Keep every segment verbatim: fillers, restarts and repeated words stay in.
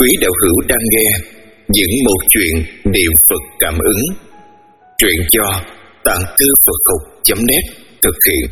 Quý đạo hữu đang nghe những một chuyện niệm Phật cảm ứng. Truyện do Tạng Thư Phật Học chấm net thực hiện.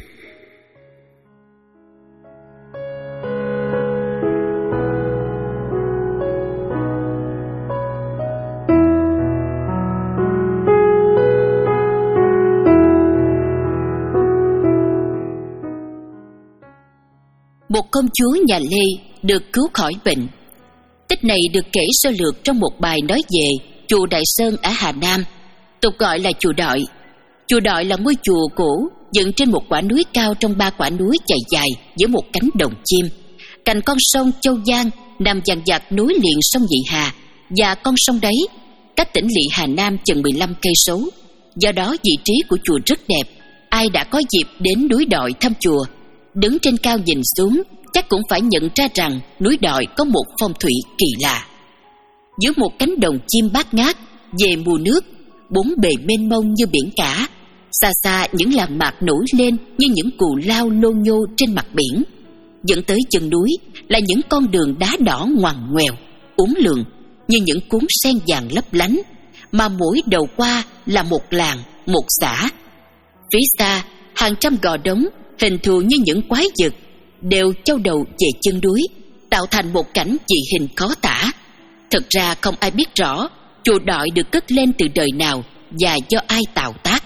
Một công chúa nhà Lê được cứu khỏi bệnh. Tích này được kể sơ lược trong một bài nói về chùa Đại Sơn ở Hà Nam, tục gọi là chùa Đội. Chùa Đội là ngôi chùa cổ dựng trên một quả núi cao trong ba quả núi dài dài giữa một cánh đồng chim. Cạnh con sông Châu Giang nằm dàn dạt nối liền sông Nhị Hà và con sông đấy, cách tỉnh lỵ Hà Nam chừng mười lăm cây số. Do đó vị trí của chùa rất đẹp. Ai đã có dịp đến núi Đội thăm chùa, đứng trên cao nhìn xuống, chắc cũng phải nhận ra rằng núi Đội có một phong thủy kỳ lạ. Giữa một cánh đồng chim bát ngát, về mùa nước, bốn bề mênh mông như biển cả. Xa xa những làng mạc nổi lên như những cù lao lô nhô trên mặt biển. Dẫn tới chân núi là những con đường đá đỏ ngoằn ngoèo, uốn lượn như những cuốn sen vàng lấp lánh, mà mỗi đầu qua là một làng, một xã. Phía xa, hàng trăm gò đống hình thù như những quái vật đều châu đầu về chân núi, tạo thành một cảnh dị hình khó tả. Thật ra không ai biết rõ chùa Đội được cất lên từ đời nào và do ai tạo tác.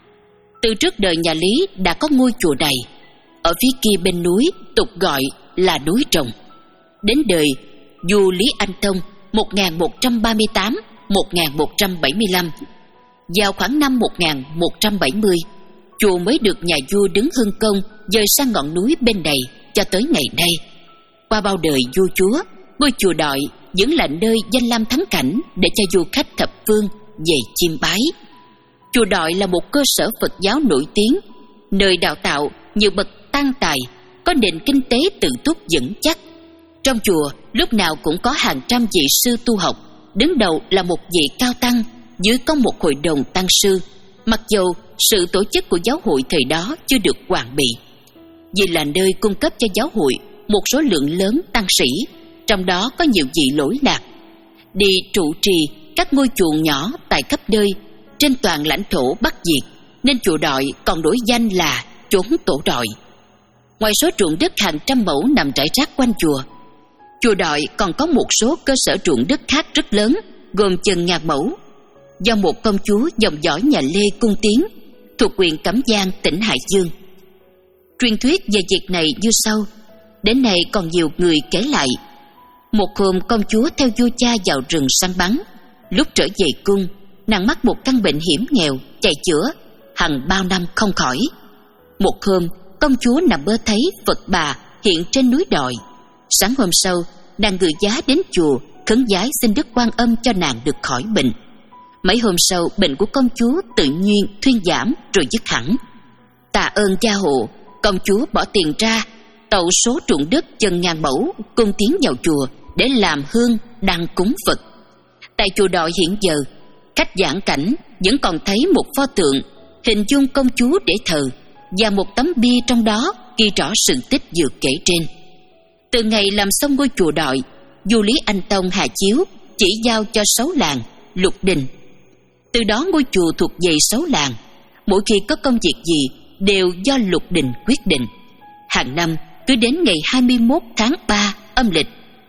Từ trước đời nhà Lý đã có ngôi chùa này. Ở phía kia bên núi tục gọi là núi Rồng. Đến đời vua Lý Anh Tông một nghìn một trăm ba mươi tám đến một nghìn một trăm bảy mươi lăm, vào khoảng năm một nghìn một trăm bảy mươi, chùa mới được nhà vua đứng Hưng Công dời sang ngọn núi bên này cho tới ngày nay. Qua bao đời vua chúa, ngôi chùa Đội vẫn là nơi danh lam thắng cảnh để cho du khách thập phương về chiêm bái. Chùa Đội là một cơ sở Phật giáo nổi tiếng, nơi đào tạo nhiều bậc tăng tài, có nền kinh tế tự túc vững chắc. Trong chùa lúc nào cũng có hàng trăm vị sư tu học, đứng đầu là một vị cao tăng, dưới có một hội đồng tăng sư. Mặc dù sự tổ chức của giáo hội thời đó chưa được hoàn bị, vì là nơi cung cấp cho giáo hội một số lượng lớn tăng sĩ, trong đó có nhiều vị lỗi lạc, đi trụ trì các ngôi chùa nhỏ tại khắp nơi trên toàn lãnh thổ Bắc Việt, nên chùa Đội còn đổi danh là chốn tổ Đội. Ngoài số ruộng đất hàng trăm mẫu nằm rải rác quanh chùa, chùa Đội còn có một số cơ sở ruộng đất khác rất lớn, gồm chừng ngàn mẫu, do một công chúa dòng dõi nhà Lê cung tiến, thuộc huyện Cẩm Giang, tỉnh Hải Dương. Truyền thuyết về việc này như sau, đến nay còn nhiều người kể lại. Một hôm công chúa theo vua cha vào rừng săn bắn, lúc trở về cung, nàng mắc một căn bệnh hiểm nghèo, chạy chữa hằng bao năm không khỏi. Một hôm công chúa nằm mơ thấy Phật Bà hiện trên núi Đội. Sáng hôm sau, nàng gửi giá đến chùa khấn vái xin Đức Quan Âm cho nàng được khỏi bệnh. Mấy hôm sau, bệnh của công chúa tự nhiên thuyên giảm rồi dứt hẳn. Tạ ơn cha hộ, công chúa bỏ tiền ra tậu số ruộng đất chừng ngàn mẫu cung tiến vào chùa để làm hương đăng cúng Phật. Tại chùa Đội hiện giờ, cách giảng cảnh vẫn còn thấy một pho tượng hình dung công chúa để thờ và một tấm bia trong đó ghi rõ sự tích vừa kể trên. Từ ngày làm xong ngôi chùa Đội, vua Lý Anh Tông hạ chiếu chỉ giao cho sáu làng lục đình. Từ đó ngôi chùa thuộc về sáu làng, mỗi khi có công việc gì đều do lục đình quyết định. Hàng năm cứ đến ngày hai mươi mốt tháng ba âm lịch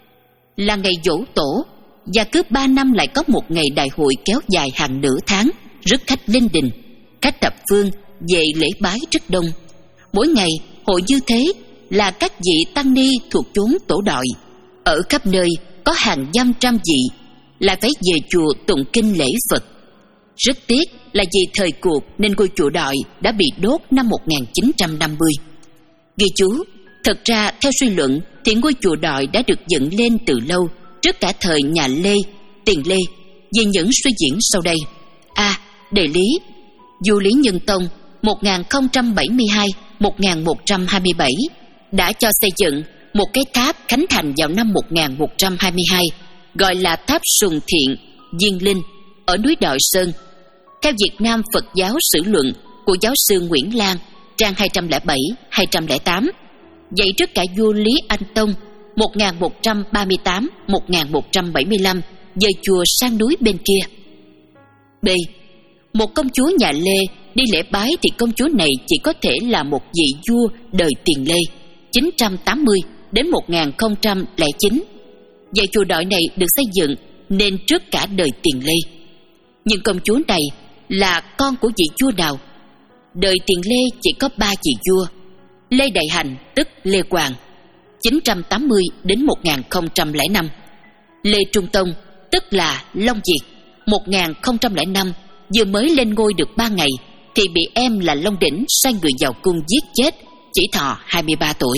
là ngày giỗ tổ, và cứ ba năm lại có một ngày đại hội kéo dài hàng nửa tháng, rước khách linh đình. Khách thập phương về lễ bái rất đông. Mỗi ngày hội như thế là các vị tăng ni thuộc chốn tổ Đội ở khắp nơi, có hàng dăm trăm vị lại phải về chùa tụng kinh lễ Phật. Rất tiếc là vì thời cuộc nên ngôi chùa Đội đã bị đốt năm một nghìn chín trăm năm mươi. Ghi chú, thật ra theo suy luận thì ngôi chùa Đội đã được dựng lên từ lâu, trước cả thời nhà Lê, Tiền Lê, vì những suy diễn sau đây. A. À, địa lý. Vua Lý Nhân Tông một nghìn không trăm bảy mươi hai đến một nghìn một trăm hai mươi bảy đã cho xây dựng một cái tháp khánh thành vào năm một nghìn một trăm hai mươi hai, gọi là tháp Sùng Thiện Diên Linh ở núi Đội Sơn. Theo Việt Nam Phật giáo sử luận của giáo sư Nguyễn Lan, trang hai trăm lẻ bảy đến hai trăm lẻ tám, dạy trước cả vua Lý Anh Tông một nghìn một trăm ba mươi tám đến một nghìn một trăm bảy mươi lăm dời chùa sang núi bên kia. B. Một công chúa nhà Lê đi lễ bái thì công chúa này chỉ có thể là một vị vua đời Tiền Lê chín trăm tám mươi đến một nghìn không trăm lẻ chín. Dãy chùa đội này được xây dựng nên trước cả đời Tiền Lê. Nhưng công chúa này là con của vị vua nào? Đời Tiền Lê chỉ có ba vị vua: Lê Đại Hành tức Lê Hoàng chín trăm tám mươi đến một nghìn không trăm lẻ năm, Lê Trung Tông tức là Long Diệt một nghìn không trăm lẻ năm, vừa mới lên ngôi được ba ngày thì bị em là Long Đỉnh sai người vào cung giết chết, chỉ thọ hai mươi ba tuổi.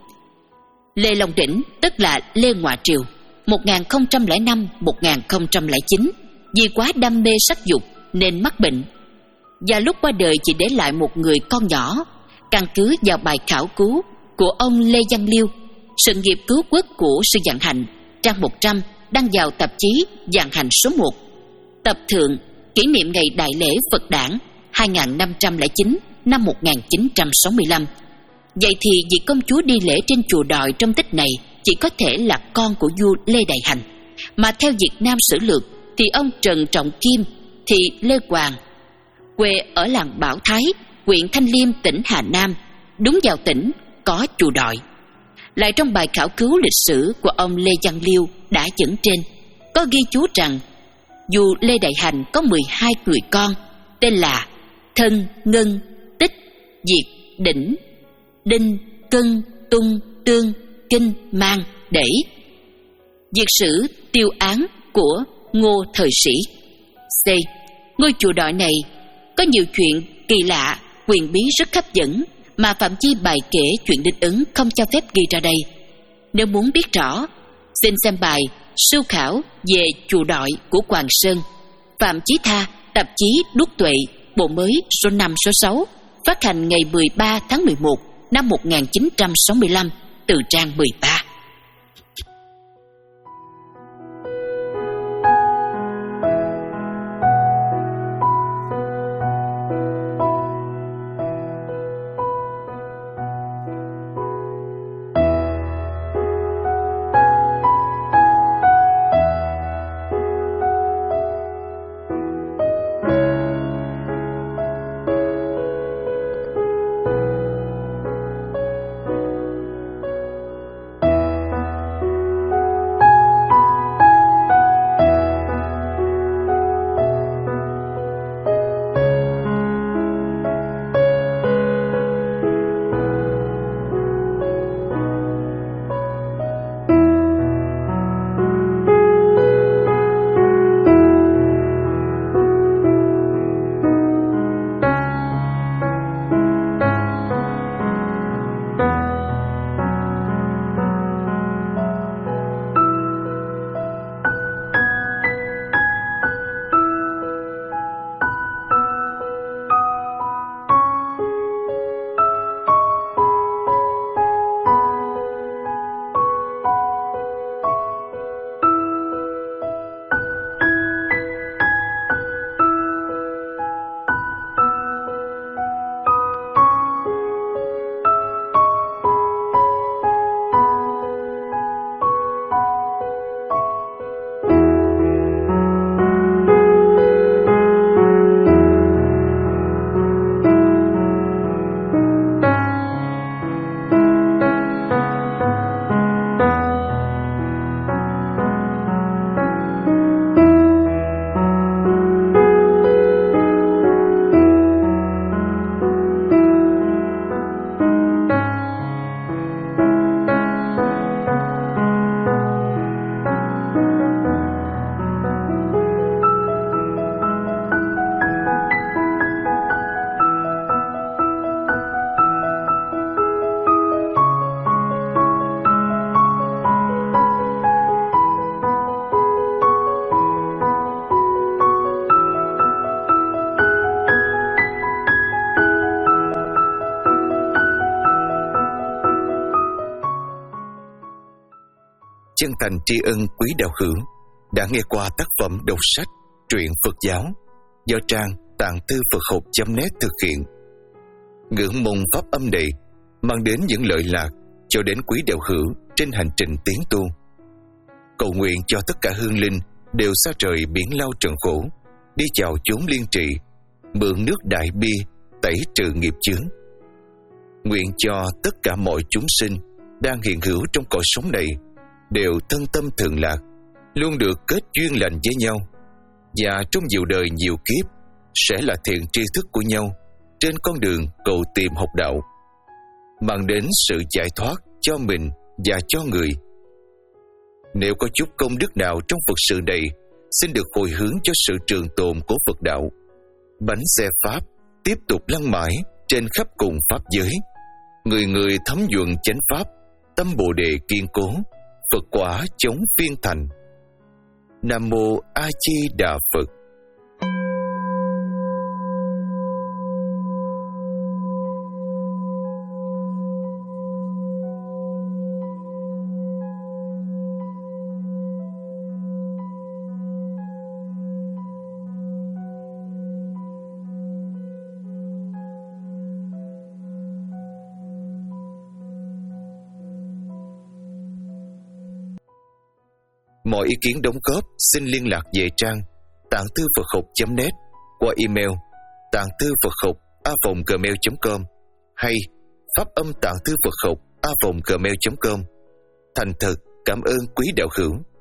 Lê Long Đỉnh tức là Lê Ngoại Triều một nghìn không trăm lẻ năm đến một nghìn không trăm lẻ chín, vì quá đam mê sắc dục nên mắc bệnh, và lúc qua đời chỉ để lại một người con nhỏ. Căn cứ vào bài khảo cứu của ông Lê Văn Liêu, sự nghiệp cứu quốc của sư Vạn Hạnh, trang một trăm, đăng vào tạp chí Vạn Hạnh số một, tập thượng, kỷ niệm ngày đại lễ Phật đản hai nghìn năm trăm lẻ chín năm một nghìn chín trăm sáu mươi lăm. Vậy thì vị công chúa đi lễ trên chùa Đọi trong tích này chỉ có thể là con của vua Lê Đại Hành, mà theo Việt Nam sử lược thì ông Trần Trọng Kim thì Lê Hoàng, quê ở làng Bảo Thái, huyện Thanh Liêm, tỉnh Hà Nam, đúng vào tỉnh có chùa Đọi. Lại trong bài khảo cứu lịch sử của ông Lê Văn Liêu đã dẫn trên, có ghi chú rằng vua Lê Đại Hành có mười hai người con, tên là Thân, Ngân, Tích, Diệt, Đỉnh, Đinh, Cân, Tung, Tương, Kinh, Mang, Đẩy. Việt sử tiêu án của Ngô Thời Sĩ. C. Ngôi chùa Đọi này có nhiều chuyện kỳ lạ, huyền bí rất hấp dẫn mà Phạm Chi bài kể chuyện đinh ứng không cho phép ghi ra đây. Nếu muốn biết rõ, xin xem bài Sưu khảo về chùa Đọi của Hoàng Sơn, Phạm Chí Tha, tạp chí Đúc Tuệ, bộ mới số năm số sáu, phát hành ngày mười ba tháng mười một năm một nghìn chín trăm sáu mươi lăm, từ trang mười ba. Chân thành tri ân quý đạo hữu đã nghe qua tác phẩm đọc sách truyện Phật giáo do trang tạng thư Phật học chấm net thực hiện. Ngưỡng mong pháp âm này mang đến những lợi lạc cho đến quý đạo hữu trên hành trình tiến tu. Cầu nguyện cho tất cả hương linh đều xa rời biển lao trần khổ, đi chào chốn liên trị, mượn nước đại bi tẩy trừ nghiệp chướng. Nguyện cho tất cả mọi chúng sinh đang hiện hữu trong cõi sống này đều thân tâm thường lạc, luôn được kết duyên lành với nhau, và trong nhiều đời nhiều kiếp sẽ là thiện tri thức của nhau trên con đường cầu tìm học đạo, mang đến sự giải thoát cho mình và cho người. Nếu có chút công đức nào trong Phật sự này, xin được hồi hướng cho sự trường tồn của Phật đạo. Bánh xe Pháp tiếp tục lăn mãi trên khắp cùng Pháp giới, người người thấm nhuận chánh Pháp, tâm Bồ Đề kiên cố, Phật quả chống phiên thành. Nam Mô A Di Đà Phật. Mọi ý kiến đóng góp xin liên lạc về trang tạng thư Phật học chấm net qua email tạng thư Phật học a vòng gmail chấm com hay pháp âm tạng thư Phật học a vòng gmail chấm com. Thành thật cảm ơn quý đạo hữu.